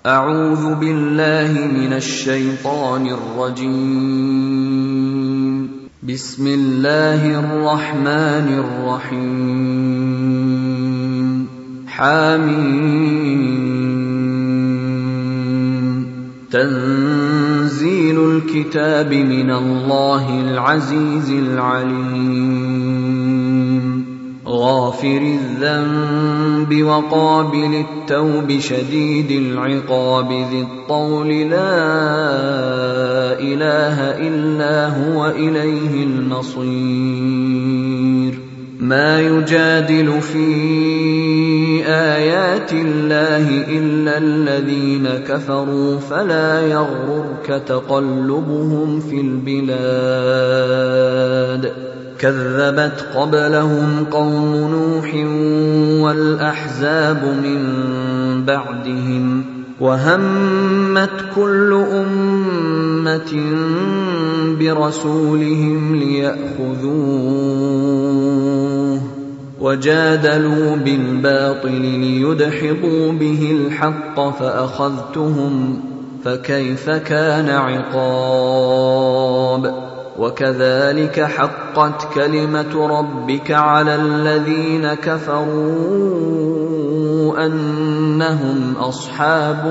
أعوذ بالله من الشيطان الرجيم. بسم الله الرحمن الرحيم. حميم. تنزيل الكتاب من الله العزيز العليم. غافر الذنب وقابل التوب شديد العقاب ذي الطول لا إله إلا هو إليه المصير. ما يجادل في آيات الله إلا الذين كفروا فلا يغررك تقلبهم في البلاد. كذبت قبلهم قوم نوح والأحزاب من بعدهم وهمت كل أمة برسولهم ليأخذوه وجادلوا بالباطل ليدحضوا به الحق فأخذتهم فكيف كان عقاب. وكذلك حقت كلمة ربك على الذين كفروا أنهم أصحاب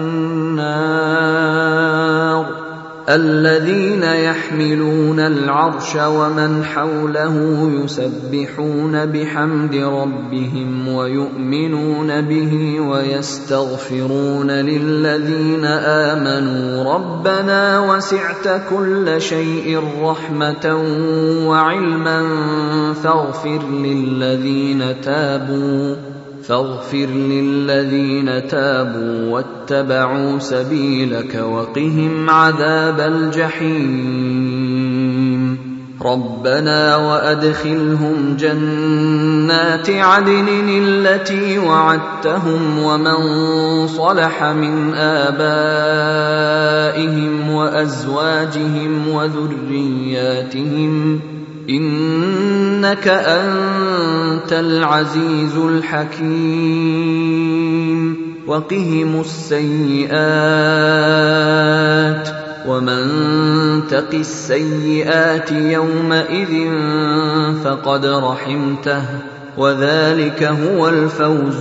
النار. الذين يحملون العرش ومن حوله يسبحون بحمد ربهم ويؤمنون به ويستغفرون للذين آمنوا ربنا وسعت كل شيء رحمة وعلما فاغفر للذين تابوا واتبعوا سبيلك وقهم عذاب الجحيم. ربنا وأدخلهم جنات عدن التي وعدتهم ومن صلح من آبائهم وأزواجهم وذرياتهم إنك أنت العزيز الحكيم. وقهم السيئات ومن تق السيئات يومئذ فقد رحمته وذلك هو الفوز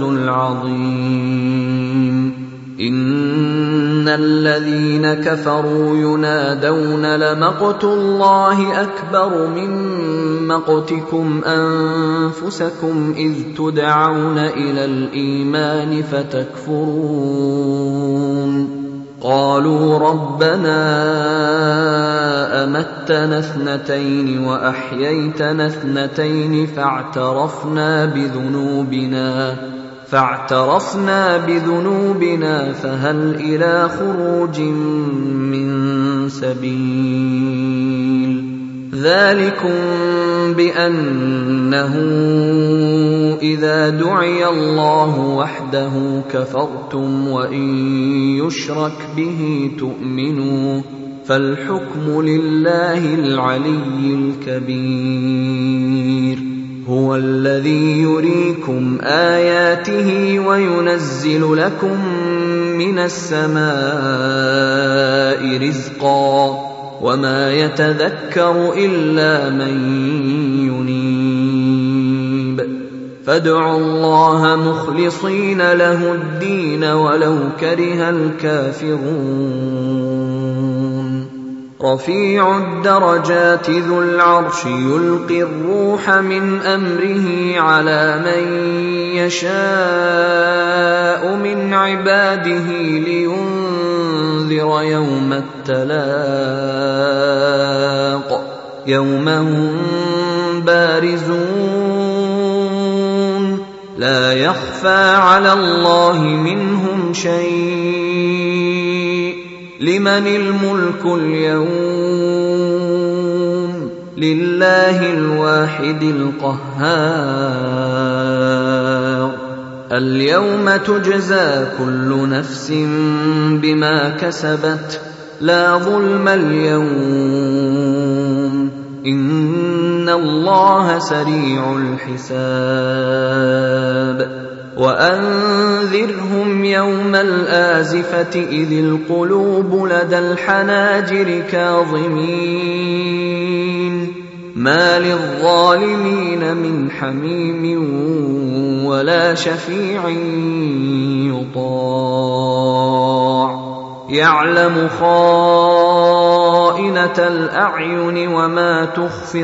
العظيم. إن الذين كفروا ينادون لمقت الله أكبر من مقتكم أنفسكم إذ تدعون إلى الإيمان فتكفرون. قالوا ربنا أمتنا اثنتين وأحييتنا اثنتين فاعترفنا بذنوبنا فهل إلى خروج من سبيل. ذلكم بأنه إذا دعي الله وحده كفرتم وإن يشرك به تؤمنوا فالحكم لله العلي الكبير. هو الذي يريكم آياته وينزل لكم من السماء رزقا وما يتذكر إلا من ينيب. فادعوا الله مخلصين له الدين ولو كره الكافرون. رفيع الدرجات ذو العرش يلقي الروح من أمره على من يشاء من عباده لينذر يوم التلاق. يوم هم بارزون لا يخفى على الله منهم شيء. لمن الملك اليوم؟ لله الواحد القهار. اليوم تجزى كل نفس بما كسبت لا ظلم اليوم إن الله سريع الحساب. وأنذرهم يوم الآزفة إذ القلوب لدى الحناجر كاظمين ما للظالمين من حميم ولا شفيع يطاع يعلم خائنة الأعين وما تخفي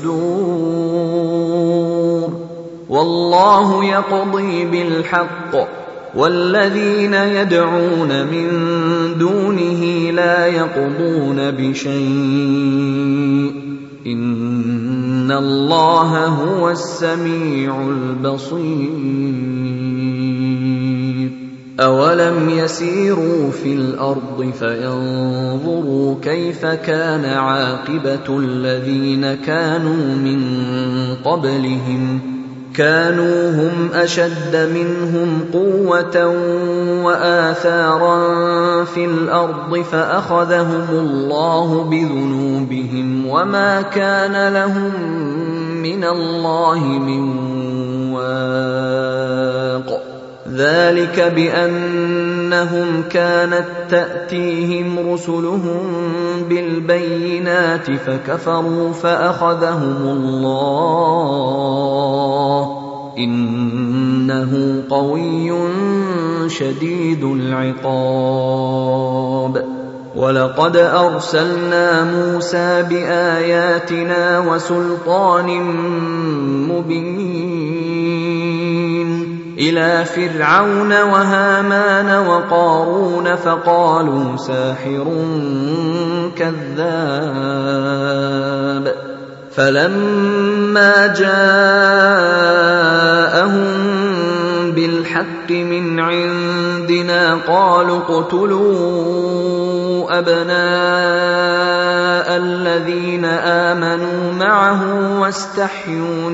الصدور والله يقضي بالحق والذين يدعون من دونه لا يقضون بشيء إن الله هو السميع البصير أولم يسيروا في الأرض فينظروا كيف كان عاقبة الذين كانوا من قبلهم كانوا هم أشد منهم قوة وآثارا في الأرض فأخذهم الله بذنوبهم وما كان لهم من الله من واق ذلك بأنهم كانت تأتيهم رسلهم بالبينات فكفروا فأخذهم الله إنه قوي شديد العقاب ولقد أرسلنا موسى بآياتنا وسلطان مبين إلى فرعون وهامان وقارون فقالوا ساحر كذاب فلما جاءهم بالحق من عندنا قالوا اقتلوا أبناء الذين آمنوا معه واستحيوا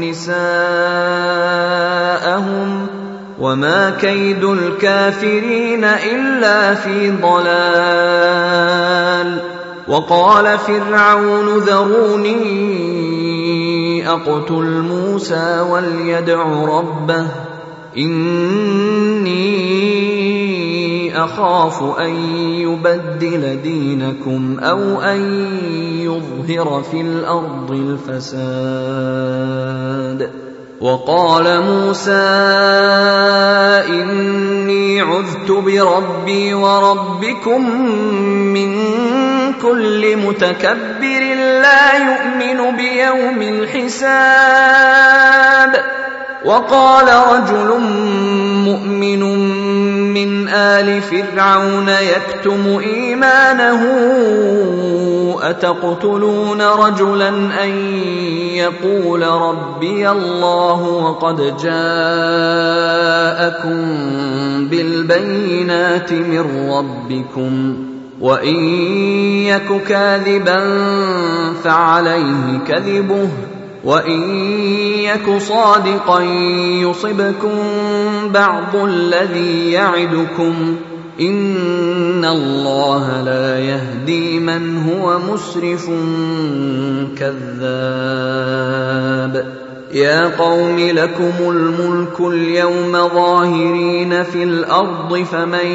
نساءهم وما كيد الكافرين إلا في ضلال وقال فرعون ذروني أقتل موسى وليدع ربه إني أخاف أن يبدل دينكم أو أن يظهر في الأرض الفساد وقال موسى إني عذت بربي وربكم من كل متكبر لا يؤمن بيوم الحساب وقال رجل مؤمن من آل فرعون يكتم إيمانه أتقتلون رجلا أن يقول ربي الله وقد جاءكم بالبينات من ربكم وإن يك كاذبا فعليه كذبه وإن يك صادقا يصبكم بعض الذي يعدكم إن الله لا يهدي من هو مسرف كذاب يا قوم لكم الملك اليوم ظاهرين في الأرض فمن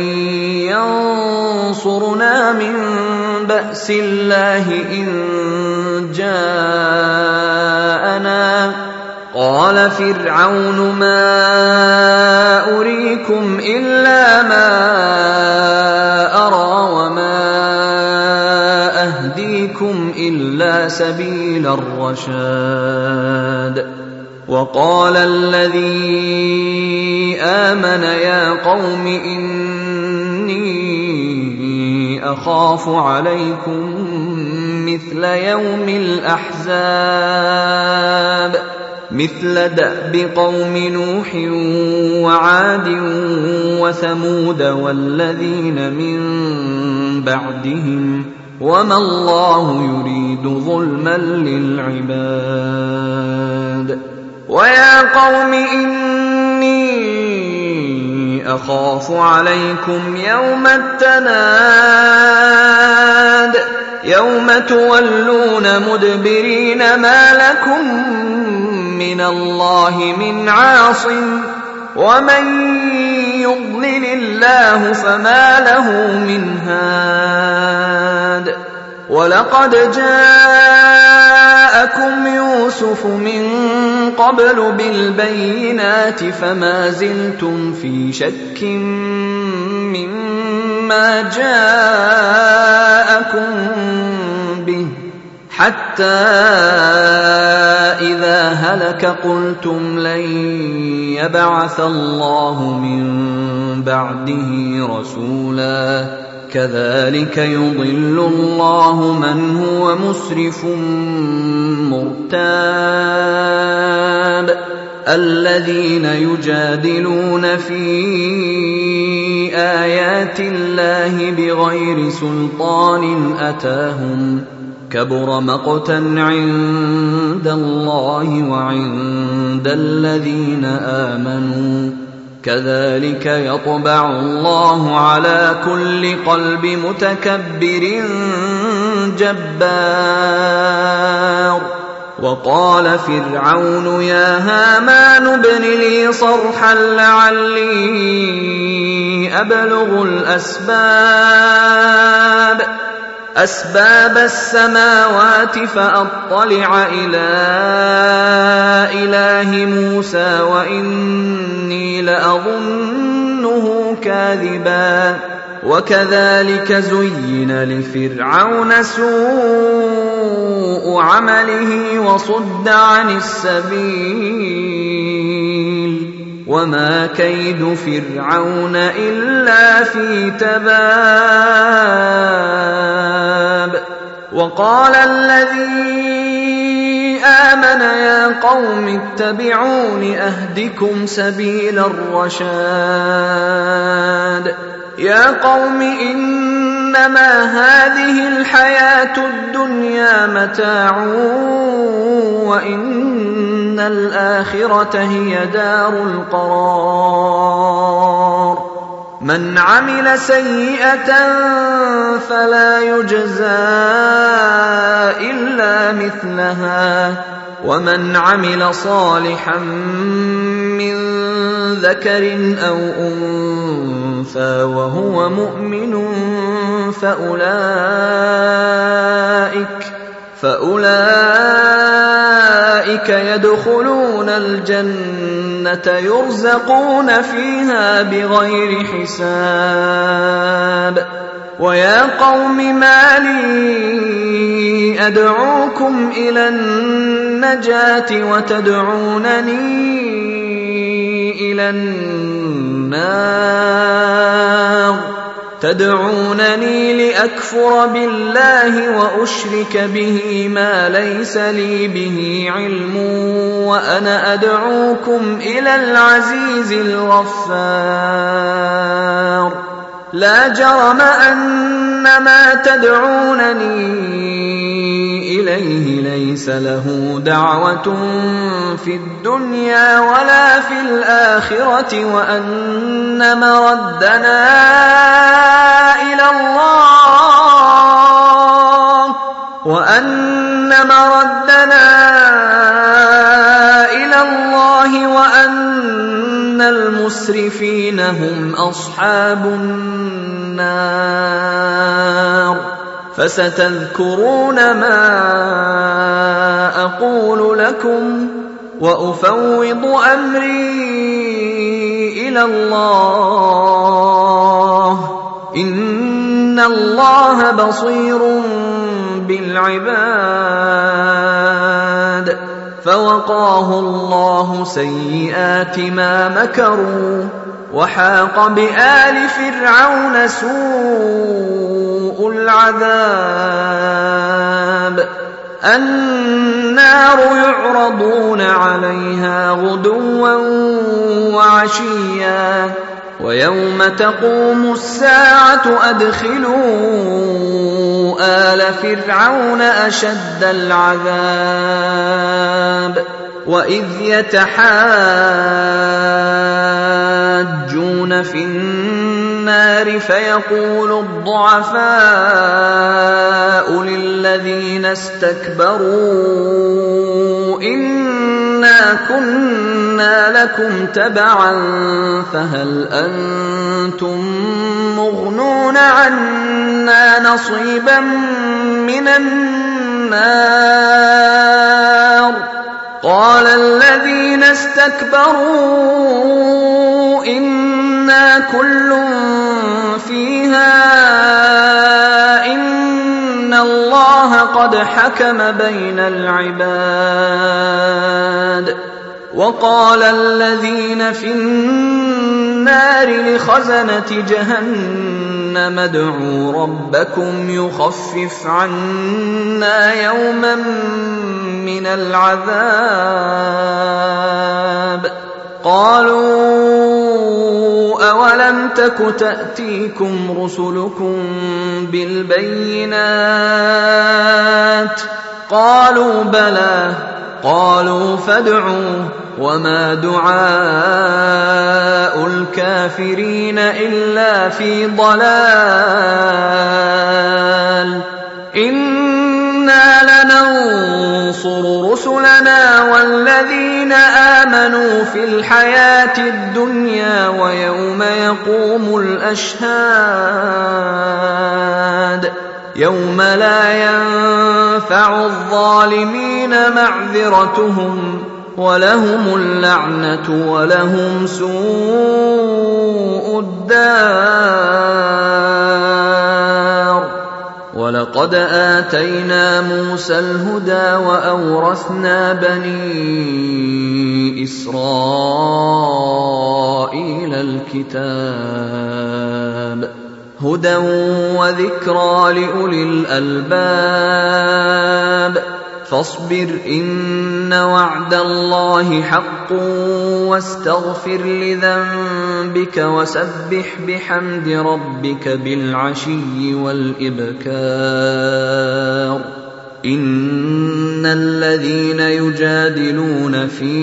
ينصرنا من بأس الله إن جاءنا قال فرعون ما أريكم إلا ما أرى وما أهديكم إلا سبيل الرشاد وقال الذي آمن يا قوم إني أخاف عليكم مثل يوم الأحزاب مثل دأب قوم نوح وعاد وثمود والذين من بعدهم وما الله يريد ظلما للعباد ويا قوم إني أخاف عليكم يوم التناد يوم تولون مدبرين ما لكم من الله من عاصم ومن يضلل الله فما له من هاد ولقد جاءكم يوسف من قبل بالبينات فما زلتم في شك مما جاءكم به حتى إذا هلك قلتم لن يبعث الله من بعده رسولا كذلك يضل الله من هو مسرف مرتاب الذين يجادلون في آيات الله بغير سلطان أتاهم كبر مقتا عند الله وعند الذين آمنوا كذلك يطبع الله على كل قلب متكبر جبار وقال فرعون يا هامان ابن لي صرحا لعلي أبلغ أسباب السماوات فأطلع إلى إله موسى وإني لأظنه كاذبا وكذلك زين لفرعون سوء عمله وصد عن السبيل وما كيد فرعون إلا في تباب وقال الذي آمن يا قوم اتبعون أهدكم سبيل الرشاد يا قوم إنما هذه الحياة الدنيا متاع وإن الآخرة هي دار القرار من عمل سيئة فلا يجزى إلا مثلها ومن عمل صالحا من ذكر أو أنثى وهو مؤمن فأولئك يدخلون الجنة يرزقون فيها بغير حساب ويا قوم ما لي أدعوكم إلى النجاة وتدعونني إلى النار تدعونني لأكفر بالله وأشرك به ما ليس لي به علم وأنا أدعوكم إلى العزيز الغفار لا جرم أن ما تدعونني إليه ليس له دعوة في الدنيا ولا في الآخرة وأن مردنا إلى الله وأن المسرفين هم أصحاب النار فستذكرون ما أقول لكم وأفوض أمري إلى الله إن الله بصير بالعباد فوقاه الله سيئات ما مكروا وحاق بآل فرعون سوء العذاب النار يعرضون عليها غدوا وعشيا ويوم تقوم الساعة أدخلوا آل فرعون أشد العذاب وإذ يتحاجون في النار فيقول الضعفاء للذين استكبروا إنا إنا كنا لكم تبعا فهل أنتم مغنون عنا نصيبا من النار قال الذين استكبروا إنا كل فيها إن الله قد حكم بين العباد وقال الذين في النار لخزنة جهنم ادعوا ربكم يخفف عنا يوما من العذاب قالوا أولم تك تأتيكم رسلكم بالبينات قالوا بلى قالوا فادعوا وما دعاء الكافرين إلا في ضلال إنا لننصر رسلنا والذين آمنوا في الحياة الدنيا ويوم يقوم الأشهاد يوم لا ينفع الظالمين معذرتهم ولهم اللعنة ولهم سوء الدار ولقد آتينا موسى الهدى وأورثنا بني إسرائيل الكتاب هدى وذكرى لأولي الألباب فاصبر إن وعد الله حق واستغفر لذنبك وسبح بحمد ربك بالعشي والإبكار إن الذين يجادلون في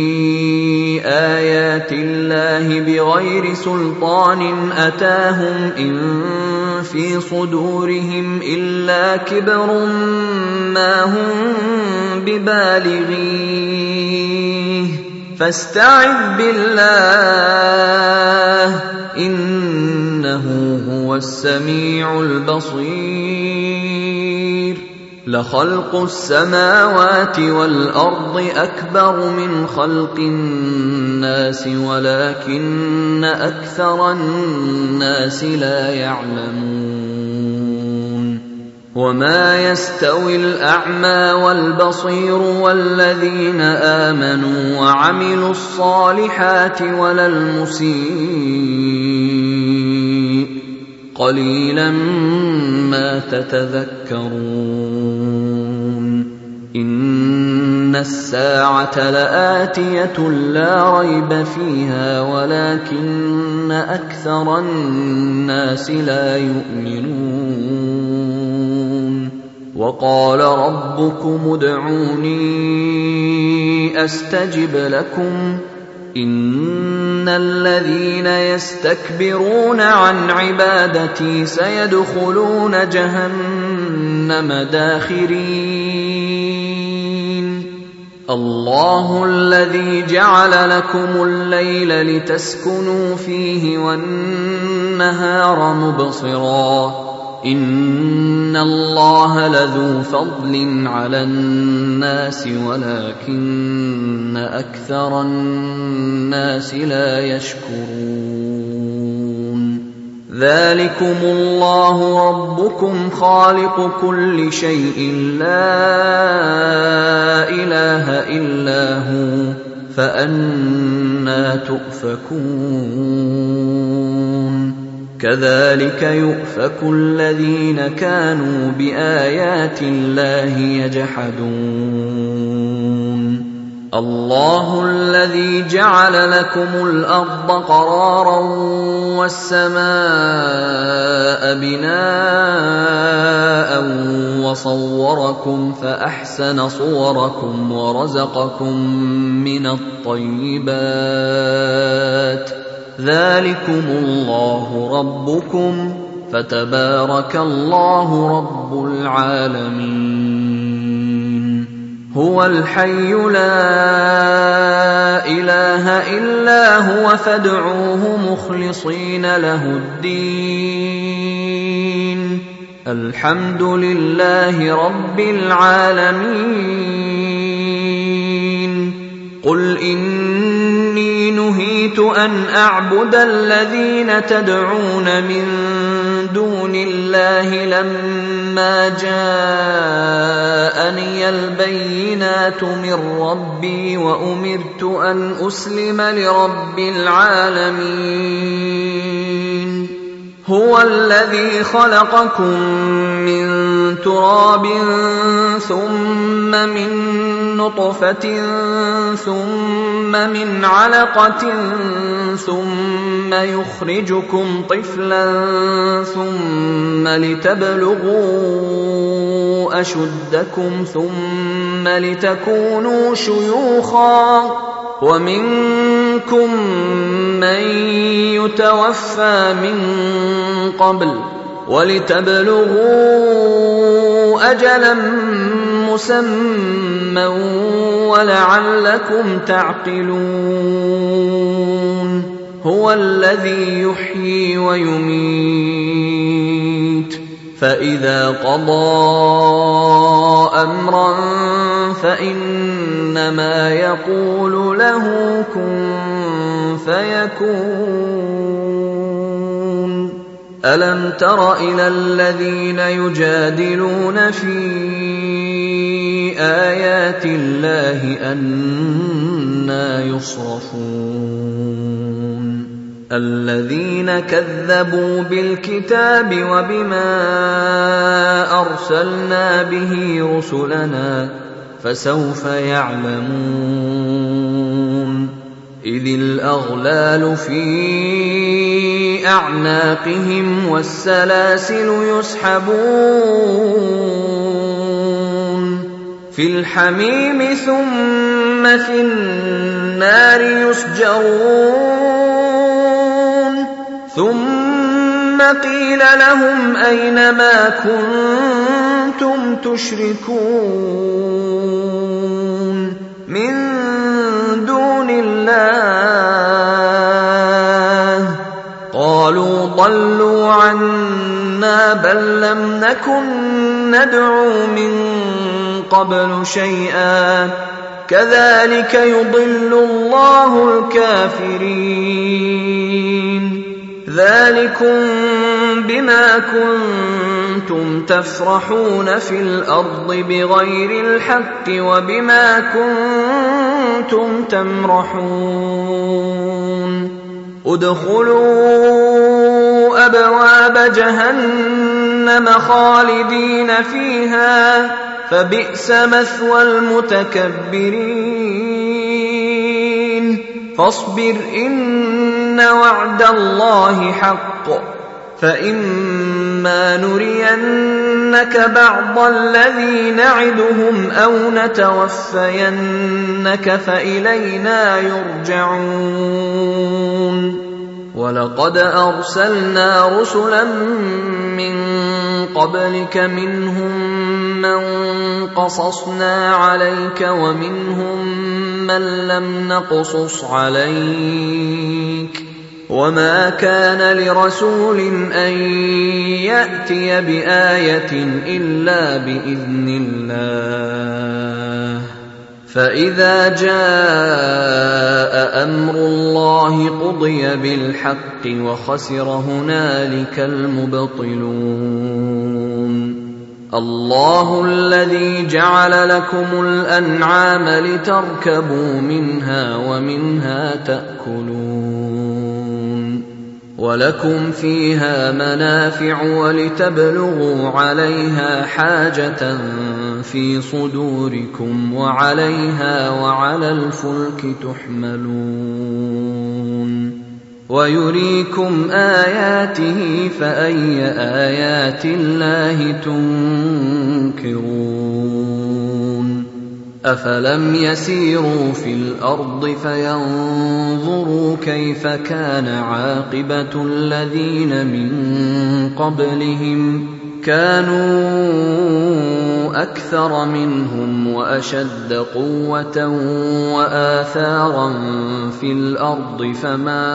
آيات الله بغير سلطان أتاهم إن في صدورهم إلا كبر ما هم ببالغيه فاستعذ بالله إنه هو السميع البصير لخلق السماوات والأرض أكبر من خلق الناس ولكن أكثر الناس لا يعلمون وما يستوي الأعمى والبصير والذين آمنوا وعملوا الصالحات ولا المسيء قليلا ما تتذكرون إن الساعة لآتية لا ريب فيها ولكن أكثر الناس لا يؤمنون وقال ربكم ادعوني أستجب لكم إن الذين يستكبرون عن عبادتي سيدخلون جهنم داخرين الله الذي جعل لكم الليل لتسكنوا فيه والنهار مبصرا إن الله لذو فضل على الناس ولكن أكثر الناس لا يشكرون ذلكم الله ربكم خالق كل شيء لا إله إلا هو فأنى تؤفكون كذلك يؤفك الذين كانوا بآيات الله يجحدون الله الذي جعل لكم الأرض قرارا والسماء بناء وصوركم فأحسن صوركم ورزقكم من الطيبات ذلكم الله ربكم فتبارك الله رب العالمين هو الحي لا إله إلا هو فادعوه مخلصين له الدين الحمد لله رب العالمين قل إني نهيت أن أعبد الذين تدعون من دون الله لما جاءني البينات من ربي وأمرت أن أسلم لرب العالمين هو الذي خلقكم من تراب ثم من نطفة ثم من علقة ثم يخرجكم طفلا ثم لتبلغوا أشدكم ثم لتكونوا شيوخا ومنكم من يتوفى من قبل ولتبلغوا أجلا مسمى ولعلكم تعقلون هو الذي يحيي ويميت فإذا قضى أمرا فإنما يقول له كن فيكون ألم تر إلى الذين يجادلون في آيات الله أنى يصرفون الذين كذبوا بالكتاب وبما أرسلنا به رسلنا فسوف يعلمون إذ الأغلال في أعناقهم والسلاسل يسحبون في الحميم ثم في النار يسجرون ثم قيل لهم أين ما كنتم تشركون من دون الله قالوا ضلوا عنا بل لم نكن ندعو من قبل شيئا كذلك يضل الله الكافرين ذلكم بما كنتم تفرحون في الأرض بغير الحق وبما كنتم تمرحون ادخلوا أبواب جهنم خالدين فيها فبئس مثوى المتكبرين فاصبر إن وعد الله حق فإما نرينك بعض الذي نعدهم أو نتوفينك فإلينا يرجعون ولقد أرسلنا رسلا من قبلك منهم من قصصنا عليك ومنهم من لم نقصص عليك وما كان لرسول أن يأتي بآية إلا بإذن الله فإذا جاء أمر الله قضي بالحق وخسر هنالك المبطلون الله الذي جعل لكم الأنعام لتركبوا منها ومنها تأكلون ولكم فيها منافع ولتبلغوا عليها حاجة في صدوركم وعليها وعلى الفلك تحملون ويريكم آياته فأي آيات الله تنكرون أفلم يسيروا في الأرض فينظروا كيف كان عاقبة الذين من قبلهم كانوا أكثر منهم وأشد قوة وآثارا في الأرض فما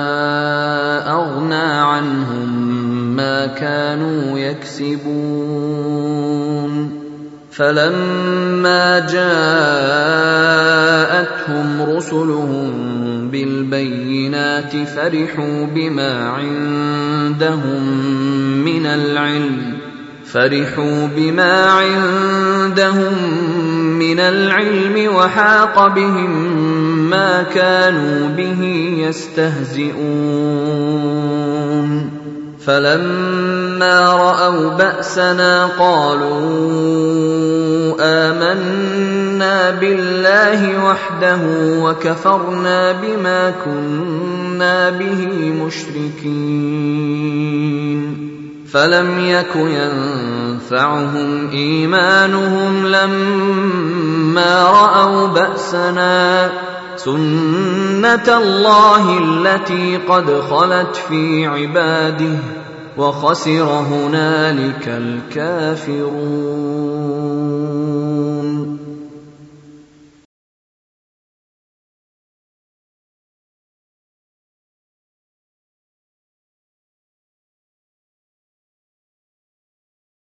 أغنى عنهم ما كانوا يكسبون فلما جاءتهم رسلهم بالبينات فرحوا بما عندهم من العلم وحاق بهم ما كانوا به يستهزئون فلما رأوا بأسنا قالوا آمنا بالله وحده وكفرنا بما كنا به مشركين فلم يك ينفعهم إيمانهم لما رأوا بأسنا سنة الله التي قد خلت في عباده وخسر هنالك الكافرون